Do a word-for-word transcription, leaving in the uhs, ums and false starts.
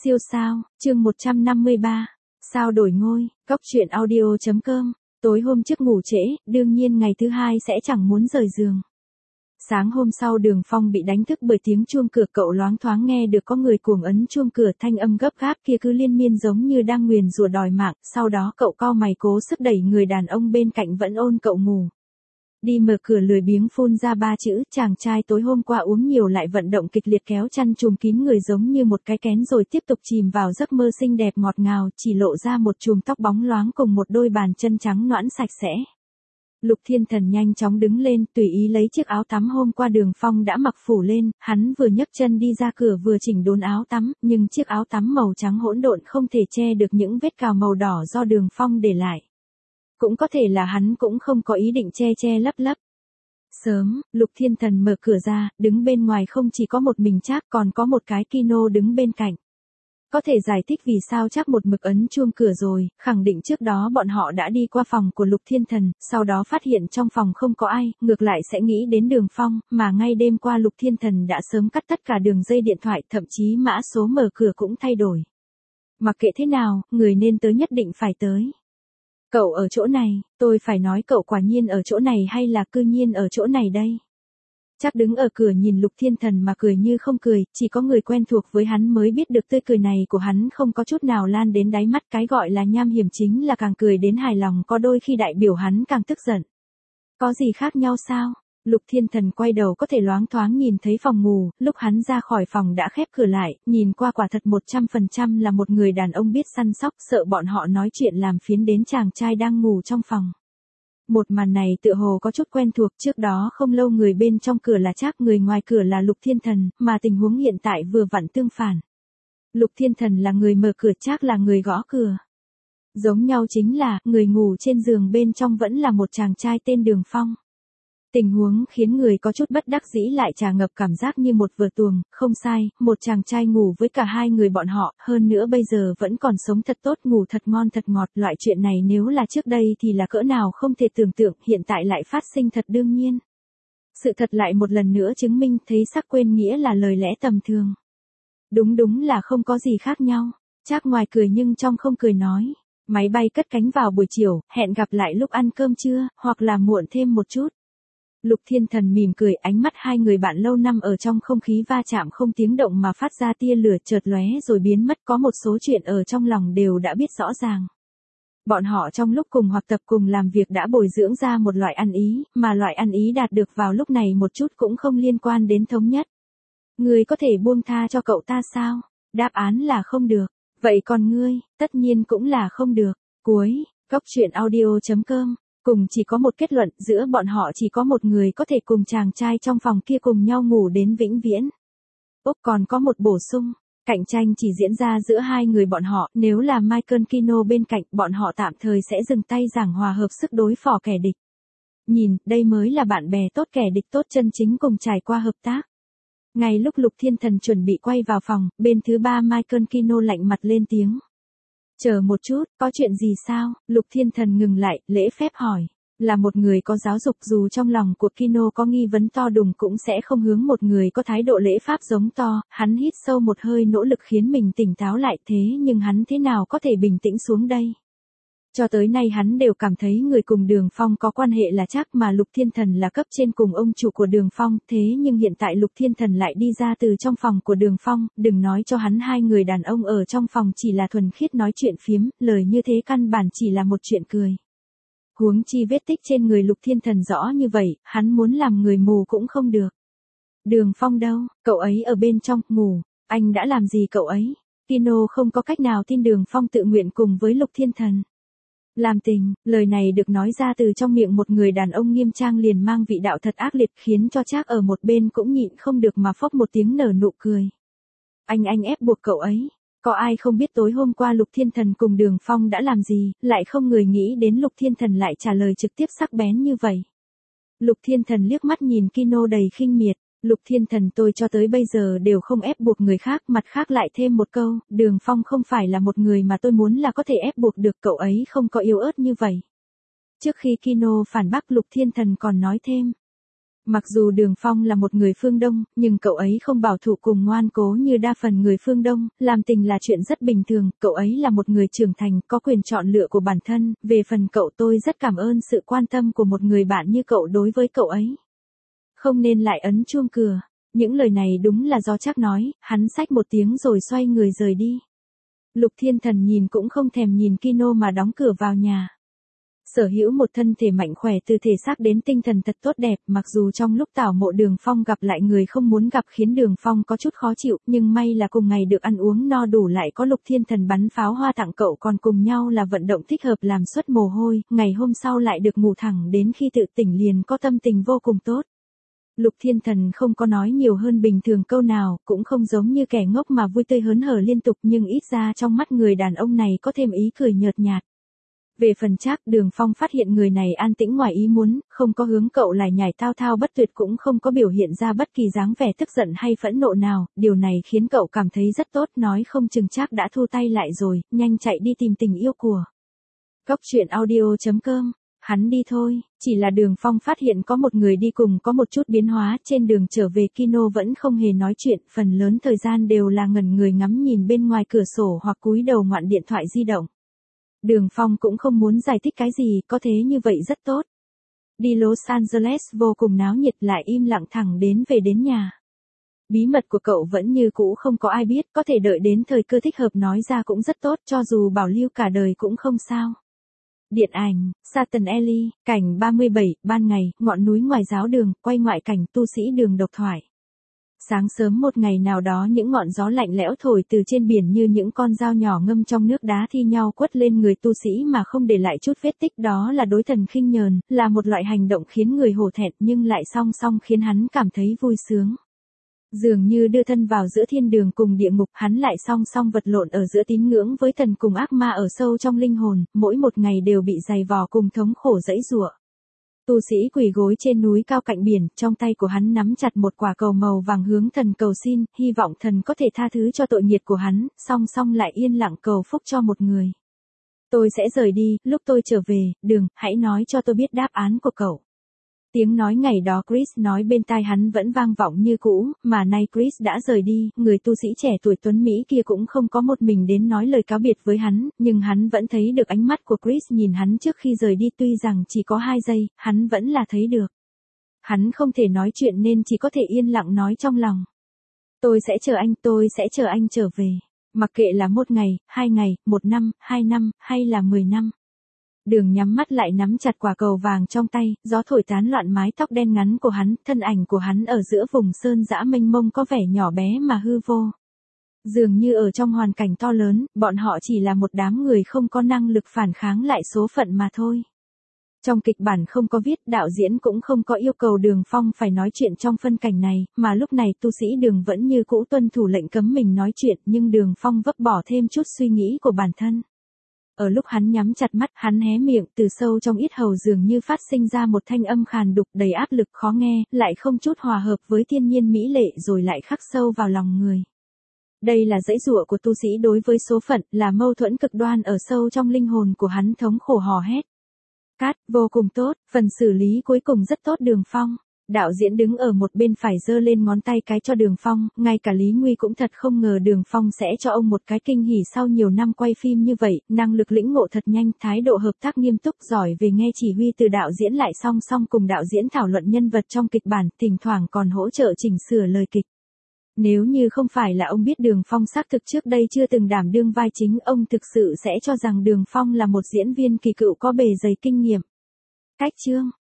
Siêu sao, chương một trăm năm mươi ba, sao đổi ngôi, góc truyện audio chấm com, tối hôm trước ngủ trễ, đương nhiên ngày thứ hai sẽ chẳng muốn rời giường. Sáng hôm sau Đường Phong bị đánh thức bởi tiếng chuông cửa, cậu loáng thoáng nghe được có người cuồng ấn chuông cửa, thanh âm gấp gáp kia cứ liên miên giống như đang nguyền rủa đòi mạng, sau đó cậu cau mày cố sức đẩy người đàn ông bên cạnh vẫn ôn cậu ngủ. Đi mở cửa lười biếng phun ra ba chữ, chàng trai tối hôm qua uống nhiều lại vận động kịch liệt kéo chăn trùm kín người giống như một cái kén rồi tiếp tục chìm vào giấc mơ xinh đẹp ngọt ngào, chỉ lộ ra một chùm tóc bóng loáng cùng một đôi bàn chân trắng nõn sạch sẽ. Lục Thiên Thần nhanh chóng đứng lên, tùy ý lấy chiếc áo tắm hôm qua Đường Phong đã mặc phủ lên, hắn vừa nhấc chân đi ra cửa vừa chỉnh đốn áo tắm, nhưng chiếc áo tắm màu trắng hỗn độn không thể che được những vết cào màu đỏ do Đường Phong để lại. Cũng có thể là hắn cũng không có ý định che che lấp lấp. Sớm, Lục Thiên Thần mở cửa ra, đứng bên ngoài không chỉ có một mình Trác còn có một cái Kino đứng bên cạnh. Có thể giải thích vì sao Trác một mực ấn chuông cửa rồi, khẳng định trước đó bọn họ đã đi qua phòng của Lục Thiên Thần, sau đó phát hiện trong phòng không có ai, ngược lại sẽ nghĩ đến Đường Phong, mà ngay đêm qua Lục Thiên Thần đã sớm cắt tất cả đường dây điện thoại, thậm chí mã số mở cửa cũng thay đổi. Mặc kệ thế nào, người nên tới nhất định phải tới. Cậu ở chỗ này, tôi phải nói cậu quả nhiên ở chỗ này hay là cư nhiên ở chỗ này đây? Trác đứng ở cửa nhìn Lục Thiên Thần mà cười như không cười, chỉ có người quen thuộc với hắn mới biết được tươi cười này của hắn không có chút nào lan đến đáy mắt, cái gọi là nham hiểm chính là càng cười đến hài lòng, có đôi khi đại biểu hắn càng tức giận. Có gì khác nhau sao? Lục Thiên Thần quay đầu có thể loáng thoáng nhìn thấy phòng ngủ, lúc hắn ra khỏi phòng đã khép cửa lại, nhìn qua quả thật một trăm phần trăm là một người đàn ông biết săn sóc, sợ bọn họ nói chuyện làm phiến đến chàng trai đang ngủ trong phòng. Một màn này tựa hồ có chút quen thuộc, trước đó không lâu người bên trong cửa là Trác, người ngoài cửa là Lục Thiên Thần, mà tình huống hiện tại vừa vặn tương phản. Lục Thiên Thần là người mở cửa, Trác là người gõ cửa. Giống nhau chính là, người ngủ trên giường bên trong vẫn là một chàng trai tên Đường Phong. Tình huống khiến người có chút bất đắc dĩ lại tràn ngập cảm giác như một vở tuồng, không sai, một chàng trai ngủ với cả hai người bọn họ, hơn nữa bây giờ vẫn còn sống thật tốt, ngủ thật ngon thật ngọt, loại chuyện này nếu là trước đây thì là cỡ nào không thể tưởng tượng, hiện tại lại phát sinh thật đương nhiên. Sự thật lại một lần nữa chứng minh thấy sắc quên nghĩa là lời lẽ tầm thường. Đúng đúng là không có gì khác nhau, Trác ngoài cười nhưng trong không cười nói, máy bay cất cánh vào buổi chiều, hẹn gặp lại lúc ăn cơm trưa, hoặc là muộn thêm một chút. Lục Thiên Thần mỉm cười, ánh mắt hai người bạn lâu năm ở trong không khí va chạm không tiếng động mà phát ra tia lửa chợt lóe rồi biến mất, có một số chuyện ở trong lòng đều đã biết rõ ràng. Bọn họ trong lúc cùng học tập cùng làm việc đã bồi dưỡng ra một loại ăn ý, mà loại ăn ý đạt được vào lúc này một chút cũng không liên quan đến thống nhất. Ngươi có thể buông tha cho cậu ta sao? Đáp án là không được. Vậy còn ngươi, tất nhiên cũng là không được. Cuối, góc truyện audio chấm com. Cùng chỉ có một kết luận, giữa bọn họ chỉ có một người có thể cùng chàng trai trong phòng kia cùng nhau ngủ đến vĩnh viễn. Úc còn có một bổ sung, cạnh tranh chỉ diễn ra giữa hai người bọn họ, nếu là Michael Kino bên cạnh, bọn họ tạm thời sẽ dừng tay giảng hòa hợp sức đối phó kẻ địch. Nhìn, đây mới là bạn bè tốt, kẻ địch tốt chân chính cùng trải qua hợp tác. Ngay lúc Lục Thiên Thần chuẩn bị quay vào phòng, bên thứ ba Michael Kino lạnh mặt lên tiếng. Chờ một chút, có chuyện gì sao? Lục Thiên Thần ngừng lại, lễ phép hỏi. Là một người có giáo dục, dù trong lòng của Kino có nghi vấn to đùng cũng sẽ không hướng một người có thái độ lễ pháp giống to, hắn hít sâu một hơi nỗ lực khiến mình tỉnh táo lại, thế nhưng hắn thế nào có thể bình tĩnh xuống đây? Cho tới nay hắn đều cảm thấy người cùng Đường Phong có quan hệ là Trác, mà Lục Thiên Thần là cấp trên cùng ông chủ của Đường Phong, thế nhưng hiện tại Lục Thiên Thần lại đi ra từ trong phòng của Đường Phong, đừng nói cho hắn hai người đàn ông ở trong phòng chỉ là thuần khiết nói chuyện phiếm, lời như thế căn bản chỉ là một chuyện cười. Huống chi vết tích trên người Lục Thiên Thần rõ như vậy, hắn muốn làm người mù cũng không được. Đường Phong đâu, cậu ấy ở bên trong, ngủ, anh đã làm gì cậu ấy? Kino không có cách nào tin Đường Phong tự nguyện cùng với Lục Thiên Thần. Làm tình, lời này được nói ra từ trong miệng một người đàn ông nghiêm trang liền mang vị đạo thật ác liệt, khiến cho Trác ở một bên cũng nhịn không được mà phốc một tiếng nở nụ cười. Anh anh ép buộc cậu ấy, có ai không biết tối hôm qua Lục Thiên Thần cùng Đường Phong đã làm gì, lại không người nghĩ đến Lục Thiên Thần lại trả lời trực tiếp sắc bén như vậy. Lục Thiên Thần liếc mắt nhìn Kino đầy khinh miệt. Lục Thiên Thần, tôi cho tới bây giờ đều không ép buộc người khác, mặt khác lại thêm một câu, Đường Phong không phải là một người mà tôi muốn là có thể ép buộc được, cậu ấy không có yếu ớt như vậy. Trước khi Kino phản bác, Lục Thiên Thần còn nói thêm. Mặc dù Đường Phong là một người phương Đông, nhưng cậu ấy không bảo thủ cùng ngoan cố như đa phần người phương Đông, làm tình là chuyện rất bình thường, cậu ấy là một người trưởng thành, có quyền chọn lựa của bản thân, về phần cậu tôi rất cảm ơn sự quan tâm của một người bạn như cậu đối với cậu ấy. Không nên lại ấn chuông cửa. Những lời này đúng là do Trác nói, hắn xách một tiếng rồi xoay người rời đi. Lục Thiên Thần nhìn cũng không thèm nhìn Kino mà đóng cửa vào nhà. Sở hữu một thân thể mạnh khỏe từ thể xác đến tinh thần thật tốt đẹp, mặc dù trong lúc tảo mộ Đường Phong gặp lại người không muốn gặp khiến Đường Phong có chút khó chịu, nhưng may là cùng ngày được ăn uống no đủ lại có Lục Thiên Thần bắn pháo hoa tặng cậu, còn cùng nhau là vận động thích hợp làm xuất mồ hôi, ngày hôm sau lại được ngủ thẳng đến khi tự tỉnh liền có tâm tình vô cùng tốt. Lục Thiên Thần không có nói nhiều hơn bình thường câu nào, cũng không giống như kẻ ngốc mà vui tươi hớn hở liên tục, nhưng ít ra trong mắt người đàn ông này có thêm ý cười nhợt nhạt. Về phần Trác, Đường Phong phát hiện người này an tĩnh ngoài ý muốn, không có hướng cậu lại nhảy thao thao bất tuyệt, cũng không có biểu hiện ra bất kỳ dáng vẻ tức giận hay phẫn nộ nào, điều này khiến cậu cảm thấy rất tốt, nói không chừng Trác đã thu tay lại rồi, nhanh chạy đi tìm tình yêu của. Góc truyện audio chấm com. Hắn đi thôi, chỉ là Đường Phong phát hiện có một người đi cùng có một chút biến hóa, trên đường trở về Kino vẫn không hề nói chuyện, phần lớn thời gian đều là ngẩn người ngắm nhìn bên ngoài cửa sổ hoặc cúi đầu ngoạn điện thoại di động. Đường Phong cũng không muốn giải thích cái gì, có thế như vậy rất tốt. Đi Los Angeles vô cùng náo nhiệt, lại im lặng thẳng đến về đến nhà. Bí mật của cậu vẫn như cũ không có ai biết, có thể đợi đến thời cơ thích hợp nói ra cũng rất tốt, cho dù bảo lưu cả đời cũng không sao. Điện ảnh, Satan Alley, cảnh ba mươi bảy, ban ngày, ngọn núi ngoài giáo đường, quay ngoại cảnh tu sĩ Đường độc thoại. Sáng sớm một ngày nào đó những ngọn gió lạnh lẽo thổi từ trên biển như những con dao nhỏ ngâm trong nước đá thi nhau quất lên người tu sĩ mà không để lại chút vết tích, đó là đối thần khinh nhờn, là một loại hành động khiến người hổ thẹn nhưng lại song song khiến hắn cảm thấy vui sướng. Dường như đưa thân vào giữa thiên đường cùng địa ngục, hắn lại song song vật lộn ở giữa tín ngưỡng với thần cùng ác ma ở sâu trong linh hồn, mỗi một ngày đều bị dày vò cùng thống khổ dẫy giụa. Tu sĩ quỳ gối trên núi cao cạnh biển, trong tay của hắn nắm chặt một quả cầu màu vàng hướng thần cầu xin, hy vọng thần có thể tha thứ cho tội nghiệt của hắn, song song lại yên lặng cầu phúc cho một người. Tôi sẽ rời đi, lúc tôi trở về, Đường, hãy nói cho tôi biết đáp án của cậu. Tiếng nói ngày đó Chris nói bên tai hắn vẫn vang vọng như cũ, mà nay Chris đã rời đi, người tu sĩ trẻ tuổi tuấn Mỹ kia cũng không có một mình đến nói lời cáo biệt với hắn, nhưng hắn vẫn thấy được ánh mắt của Chris nhìn hắn trước khi rời đi, tuy rằng chỉ có hai giây, hắn vẫn là thấy được. Hắn không thể nói chuyện nên chỉ có thể yên lặng nói trong lòng. Tôi sẽ chờ anh, tôi sẽ chờ anh trở về. Mặc kệ là một ngày, hai ngày, một năm, hai năm, hay là mười năm. Đường nhắm mắt lại nắm chặt quả cầu vàng trong tay, gió thổi tán loạn mái tóc đen ngắn của hắn, thân ảnh của hắn ở giữa vùng sơn dã mênh mông có vẻ nhỏ bé mà hư vô. Dường như ở trong hoàn cảnh to lớn, bọn họ chỉ là một đám người không có năng lực phản kháng lại số phận mà thôi. Trong kịch bản không có viết, đạo diễn cũng không có yêu cầu Đường Phong phải nói chuyện trong phân cảnh này, mà lúc này tu sĩ Đường vẫn như cũ tuân thủ lệnh cấm mình nói chuyện, nhưng Đường Phong vấp bỏ thêm chút suy nghĩ của bản thân. Ở lúc hắn nhắm chặt mắt, hắn hé miệng, từ sâu trong yết hầu dường như phát sinh ra một thanh âm khàn đục đầy áp lực khó nghe, lại không chút hòa hợp với thiên nhiên mỹ lệ rồi lại khắc sâu vào lòng người. Đây là dãy dụa của tu sĩ đối với số phận, là mâu thuẫn cực đoan ở sâu trong linh hồn của hắn thống khổ hò hét. Cát, vô cùng tốt, phần xử lý cuối cùng rất tốt Đường Phong. Đạo diễn đứng ở một bên phải giơ lên ngón tay cái cho Đường Phong, ngay cả Lý Nguy cũng thật không ngờ Đường Phong sẽ cho ông một cái kinh hỉ sau nhiều năm quay phim như vậy, năng lực lĩnh ngộ thật nhanh, thái độ hợp tác nghiêm túc, giỏi về nghe chỉ huy từ đạo diễn lại song song cùng đạo diễn thảo luận nhân vật trong kịch bản, thỉnh thoảng còn hỗ trợ chỉnh sửa lời kịch. Nếu như không phải là ông biết Đường Phong xác thực trước đây chưa từng đảm đương vai chính, ông thực sự sẽ cho rằng Đường Phong là một diễn viên kỳ cựu có bề dày kinh nghiệm. Cách chương